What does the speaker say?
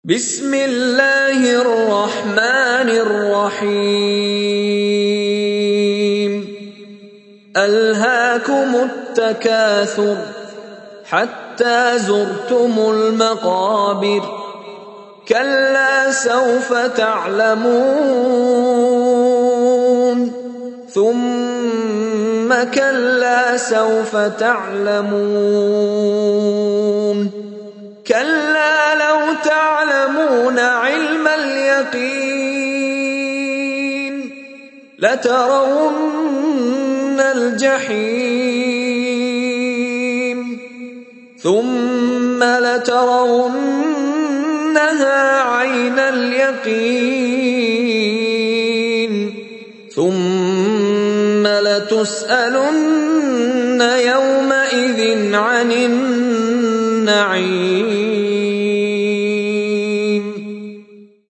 بسم الله الرحمن الرحيم ألهاكم التكاثر حتى زرتم المقابر كلا سوف تعلمون ثم كلا سوف تعلمون كلا لو تعلمون علم اليقين لترون الجحيم ثم لترونها عين اليقين ثم لتسألن يومئذ عن النعيم